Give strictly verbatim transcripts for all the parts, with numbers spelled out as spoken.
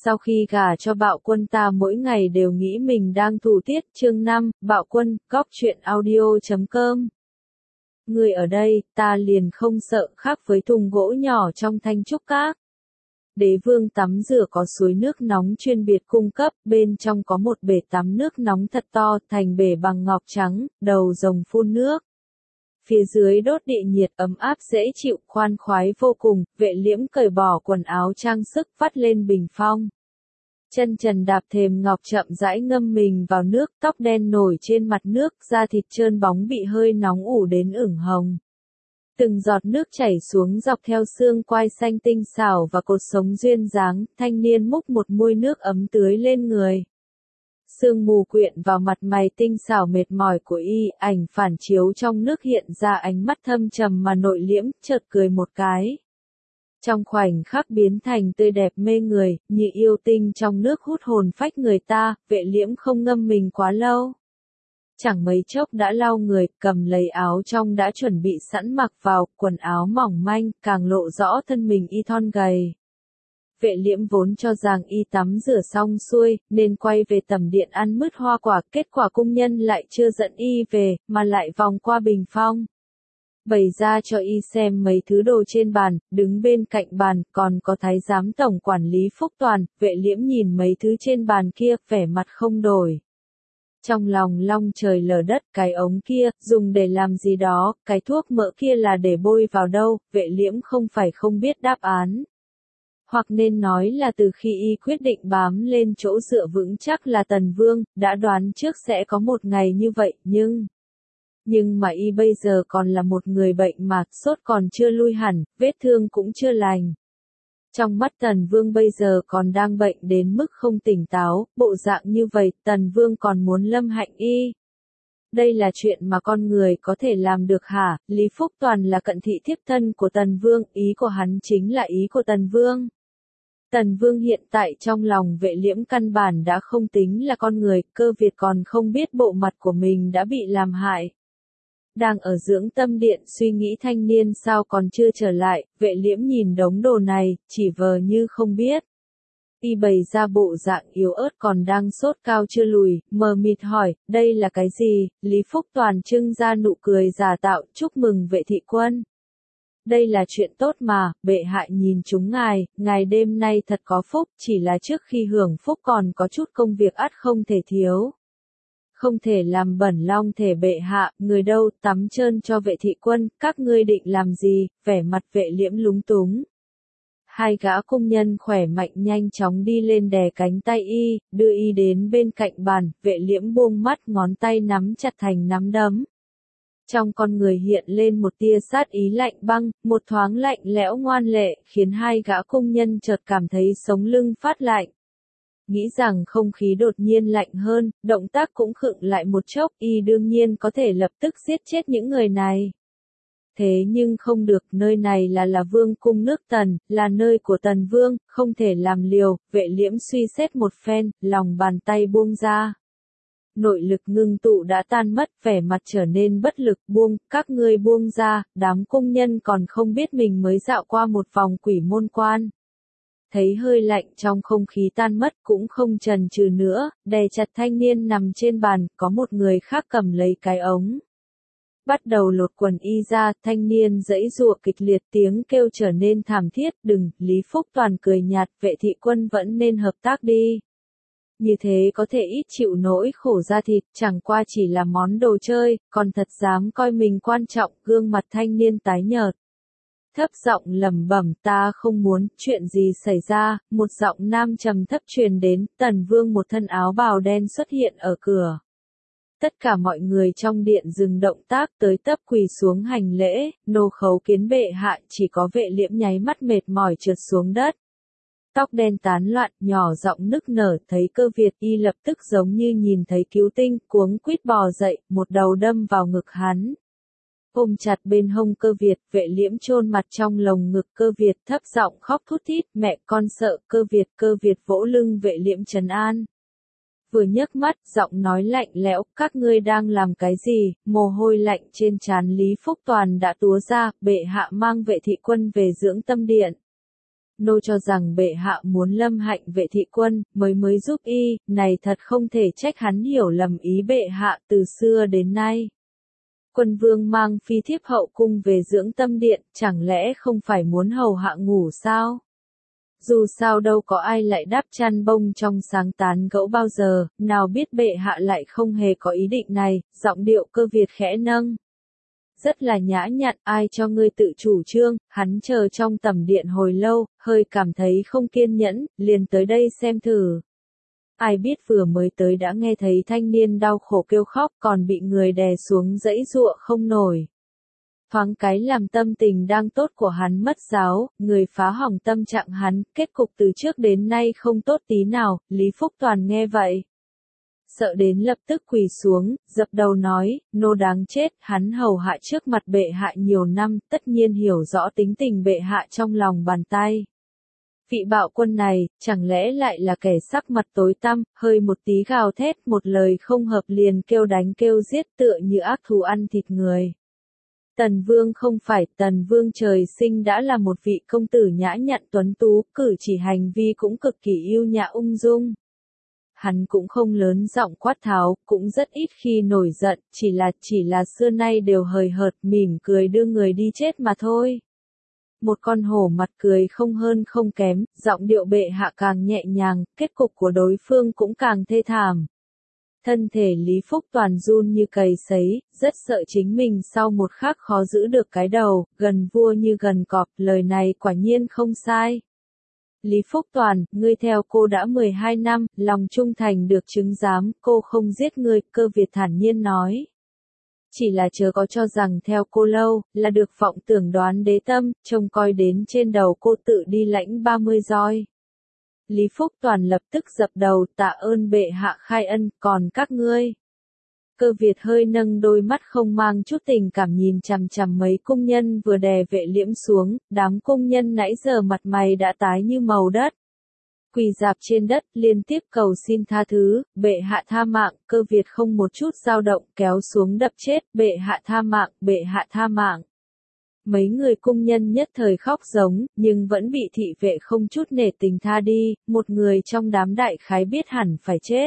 Sau khi gả cho Bạo Quân ta mỗi ngày đều nghĩ mình đang thủ tiết. Chương năm, Bạo Quân, góc truyện audio chấm com. Người ở đây, ta liền không sợ, khác với thùng gỗ nhỏ trong Thanh Trúc Các. Đế vương tắm rửa có suối nước nóng chuyên biệt cung cấp, bên trong có một bể tắm nước nóng thật to, thành bể bằng ngọc trắng, đầu rồng phun nước. Phía dưới đốt địa nhiệt ấm áp dễ chịu, khoan khoái vô cùng. Vệ Liễm cởi bỏ quần áo trang sức, vắt lên bình phong. Chân trần đạp thềm ngọc chậm rãi ngâm mình vào nước, tóc đen nổi trên mặt nước, da thịt trơn bóng bị hơi nóng ủ đến ửng hồng. Từng giọt nước chảy xuống dọc theo xương quai xanh tinh xảo và cột sống duyên dáng, thanh niên múc một muôi nước ấm tưới lên người. Sương mù quyện vào mặt mày tinh xảo mệt mỏi của y, ảnh phản chiếu trong nước hiện ra ánh mắt thâm trầm mà nội liễm, chợt cười một cái. Trong khoảnh khắc biến thành tươi đẹp mê người, như yêu tinh trong nước hút hồn phách người ta. Vệ Liễm không ngâm mình quá lâu. Chẳng mấy chốc đã lau người, cầm lấy áo trong đã chuẩn bị sẵn mặc vào, quần áo mỏng manh, càng lộ rõ thân mình y thon gầy. Vệ Liễm vốn cho rằng y tắm rửa xong xuôi, nên quay về tầm điện ăn mứt hoa quả, kết quả cung nhân lại chưa dẫn y về, mà lại vòng qua bình phong. Bày ra cho y xem mấy thứ đồ trên bàn, đứng bên cạnh bàn, còn có thái giám tổng quản lý Phúc Toàn. Vệ Liễm nhìn mấy thứ trên bàn kia, vẻ mặt không đổi. Trong lòng long trời lở đất, cái ống kia, dùng để làm gì đó, cái thuốc mỡ kia là để bôi vào đâu. Vệ Liễm không phải không biết đáp án. Hoặc nên nói là từ khi y quyết định bám lên chỗ dựa vững chắc là Tần Vương, đã đoán trước sẽ có một ngày như vậy, nhưng... Nhưng mà y bây giờ còn là một người bệnh mà, sốt còn chưa lui hẳn, vết thương cũng chưa lành. Trong mắt Tần Vương bây giờ còn đang bệnh đến mức không tỉnh táo, bộ dạng như vậy, Tần Vương còn muốn lâm hạnh y. Đây là chuyện mà con người có thể làm được hả? Lý Phúc Toàn là cận thị thiếp thân của Tần Vương, ý của hắn chính là ý của Tần Vương. Tần Vương hiện tại trong lòng Vệ Liễm căn bản đã không tính là con người, cơ Việt còn không biết bộ mặt của mình đã bị làm hại. Đang ở dưỡng tâm điện suy nghĩ thanh niên sao còn chưa trở lại, Vệ Liễm nhìn đống đồ này, chỉ vờ như không biết. Y bày ra bộ dạng yếu ớt còn đang sốt cao chưa lùi, mờ mịt hỏi, đây là cái gì? Lý Phúc Toàn trưng ra nụ cười giả tạo, chúc mừng Vệ thị quân. Đây là chuyện tốt mà, bệ hạ nhìn chúng ngài, ngài đêm nay thật có phúc, chỉ là trước khi hưởng phúc còn có chút công việc ắt không thể thiếu. Không thể làm bẩn long thể bệ hạ, người đâu, tắm trơn cho Vệ thị quân, các ngươi định làm gì? Vẻ mặt Vệ Liễm lúng túng. Hai gã cung nhân khỏe mạnh nhanh chóng đi lên đè cánh tay y, đưa y đến bên cạnh bàn. Vệ Liễm buông mắt, ngón tay nắm chặt thành nắm đấm. Trong con người hiện lên một tia sát ý lạnh băng, một thoáng lạnh lẽo ngoan lệ, khiến hai gã cung nhân chợt cảm thấy sống lưng phát lạnh. Nghĩ rằng không khí đột nhiên lạnh hơn, động tác cũng khựng lại một chốc, y đương nhiên có thể lập tức giết chết những người này. Thế nhưng không được, nơi này là là vương cung nước Tần, là nơi của Tần Vương, không thể làm liều. Vệ Liễm suy xét một phen, lòng bàn tay buông ra. Nội lực ngưng tụ đã tan mất, vẻ mặt trở nên bất lực, buông, các ngươi buông ra. Đám cung nhân còn không biết mình mới dạo qua một vòng quỷ môn quan. Thấy hơi lạnh trong không khí tan mất cũng không chần chừ nữa, đè chặt thanh niên nằm trên bàn, có một người khác cầm lấy cái ống. Bắt đầu lột quần y ra, thanh niên giãy giụa kịch liệt, tiếng kêu trở nên thảm thiết. Đừng, Lý Phúc Toàn cười nhạt, Vệ thị quân vẫn nên hợp tác đi. Như thế có thể ít chịu nỗi khổ da thịt, chẳng qua chỉ là món đồ chơi, còn thật dám coi mình quan trọng. Gương mặt thanh niên tái nhợt. Thấp giọng lẩm bẩm, ta không muốn, chuyện gì xảy ra? Một giọng nam trầm thấp truyền đến, Tần Vương một thân áo bào đen xuất hiện ở cửa. Tất cả mọi người trong điện dừng động tác, tới tấp quỳ xuống hành lễ. Nô khấu kiến bệ hạ, chỉ có Vệ Liễm nháy mắt mệt mỏi trượt xuống đất. Tóc đen tán loạn, nhỏ giọng nức nở, thấy Cơ Việt y lập tức giống như nhìn thấy cứu tinh, cuống quýt bò dậy, một đầu đâm vào ngực hắn. Ôm chặt bên hông Cơ Việt, Vệ Liễm chôn mặt trong lồng ngực Cơ Việt, thấp giọng khóc thút thít, mẹ con sợ. Cơ Việt, Cơ Việt vỗ lưng Vệ Liễm trấn an. Vừa nhấc mắt, giọng nói lạnh lẽo, các ngươi đang làm cái gì? Mồ hôi lạnh trên trán Lý Phúc Toàn đã túa ra, bệ hạ mang Vệ thị quân về dưỡng tâm điện. Nô cho rằng bệ hạ muốn lâm hạnh vệ thị quân, mới mới giúp y, này thật không thể trách hắn hiểu lầm ý bệ hạ từ xưa đến nay. Quân vương mang phi thiếp hậu cung về dưỡng tâm điện, chẳng lẽ không phải muốn hầu hạ ngủ sao? Dù sao đâu có ai lại đắp chăn bông trong sáng tán gẫu bao giờ, nào biết bệ hạ lại không hề có ý định này, giọng điệu Cơ Việt khẽ nâng. Rất là nhã nhặn, ai cho ngươi tự chủ trương, hắn chờ trong tầm điện hồi lâu, hơi cảm thấy không kiên nhẫn, liền tới đây xem thử. Ai biết vừa mới tới đã nghe thấy thanh niên đau khổ kêu khóc còn bị người đè xuống dãy giụa không nổi. Thoáng cái làm tâm tình đang tốt của hắn mất giáo, người phá hỏng tâm trạng hắn, kết cục từ trước đến nay không tốt tí nào, Lý Phúc Toàn nghe vậy. Sợ đến lập tức quỳ xuống, dập đầu nói, nô đáng chết, hắn hầu hạ trước mặt bệ hạ nhiều năm, tất nhiên hiểu rõ tính tình bệ hạ trong lòng bàn tay. Vị bạo quân này, chẳng lẽ lại là kẻ sắc mặt tối tăm, hơi một tí gào thét, một lời không hợp liền kêu đánh kêu giết tựa như ác thú ăn thịt người. Tần Vương không phải, Tần Vương trời sinh đã là một vị công tử nhã nhặn tuấn tú, cử chỉ hành vi cũng cực kỳ yêu nhã ung dung. Hắn cũng không lớn giọng quát tháo, cũng rất ít khi nổi giận, chỉ là chỉ là xưa nay đều hời hợt mỉm cười đưa người đi chết mà thôi. Một con hổ mặt cười không hơn không kém, giọng điệu bệ hạ càng nhẹ nhàng, kết cục của đối phương cũng càng thê thảm. Thân thể Lý Phúc Toàn run như cầy sấy, rất sợ chính mình sau một khắc khó giữ được cái đầu, gần vua như gần cọp, lời này quả nhiên không sai. Lý Phúc Toàn, ngươi theo cô đã mười hai năm, lòng trung thành được chứng giám, cô không giết ngươi, Cơ Việt thản nhiên nói. Chỉ là chớ có cho rằng theo cô lâu, là được vọng tưởng đoán đế tâm, trông coi đến trên đầu cô tự đi lãnh ba mươi roi. Lý Phúc Toàn lập tức dập đầu tạ ơn bệ hạ khai ân, còn các ngươi. Cơ Việt hơi nâng đôi mắt không mang chút tình cảm nhìn chằm chằm mấy cung nhân vừa đè Vệ Liễm xuống, đám cung nhân nãy giờ mặt mày đã tái như màu đất. Quỳ rạp trên đất liên tiếp cầu xin tha thứ, bệ hạ tha mạng, Cơ Việt không một chút dao động kéo xuống đập chết, bệ hạ tha mạng, bệ hạ tha mạng. Mấy người cung nhân nhất thời khóc giống, nhưng vẫn bị thị vệ không chút nể tình tha đi, một người trong đám đại khái biết hẳn phải chết.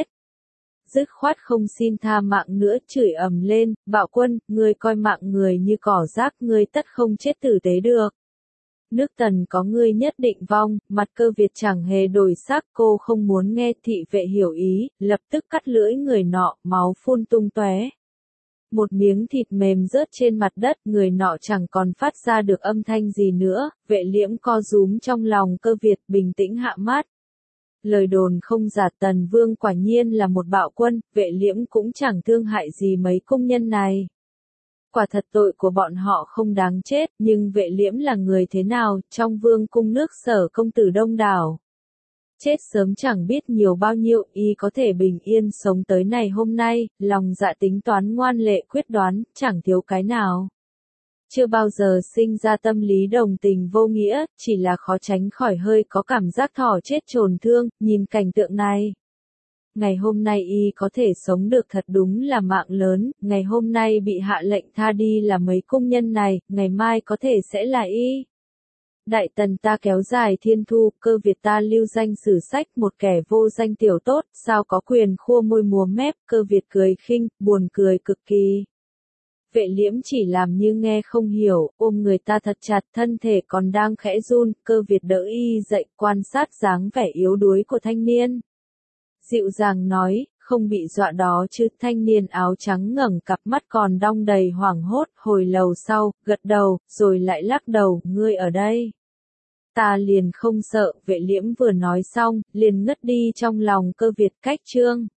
Dứt khoát không xin tha mạng nữa, chửi ầm lên, bạo quân, ngươi coi mạng người như cỏ rác, ngươi tất không chết tử tế được. Nước Tần có ngươi nhất định vong, mặt Cơ Việt chẳng hề đổi sắc, cô không muốn nghe, thị vệ hiểu ý, lập tức cắt lưỡi người nọ, máu phun tung tóe. Một miếng thịt mềm rớt trên mặt đất, người nọ chẳng còn phát ra được âm thanh gì nữa, Vệ Liễm co rúm trong lòng Cơ Việt, bình tĩnh hạ mắt. Lời đồn không giả, Tần Vương quả nhiên là một bạo quân, Vệ Liễm cũng chẳng thương hại gì mấy cung nhân này. Quả thật tội của bọn họ không đáng chết, nhưng Vệ Liễm là người thế nào, trong vương cung nước Sở công tử đông đảo. Chết sớm chẳng biết nhiều bao nhiêu, y có thể bình yên sống tới ngày hôm nay, lòng dạ tính toán ngoan lệ quyết đoán, chẳng thiếu cái nào. Chưa bao giờ sinh ra tâm lý đồng tình vô nghĩa, chỉ là khó tránh khỏi hơi có cảm giác thỏ chết chồn thương, nhìn cảnh tượng này. Ngày hôm nay y có thể sống được thật đúng là mạng lớn, ngày hôm nay bị hạ lệnh tha đi là mấy cung nhân này, ngày mai có thể sẽ là y. Đại Tần ta kéo dài thiên thu, Cơ Việt ta lưu danh sử sách, một kẻ vô danh tiểu tốt, sao có quyền khua môi múa mép, Cơ Việt cười khinh, buồn cười cực kỳ. Vệ Liễm chỉ làm như nghe không hiểu, ôm người ta thật chặt, thân thể còn đang khẽ run, Cơ Việt đỡ y dậy, quan sát dáng vẻ yếu đuối của thanh niên. Dịu dàng nói, không bị dọa đó chứ, thanh niên áo trắng ngẩng cặp mắt còn đong đầy hoảng hốt, hồi lâu sau, gật đầu, rồi lại lắc đầu, ngươi ở đây. Ta liền không sợ, Vệ Liễm vừa nói xong, liền ngất đi trong lòng Cơ Việt cách chương.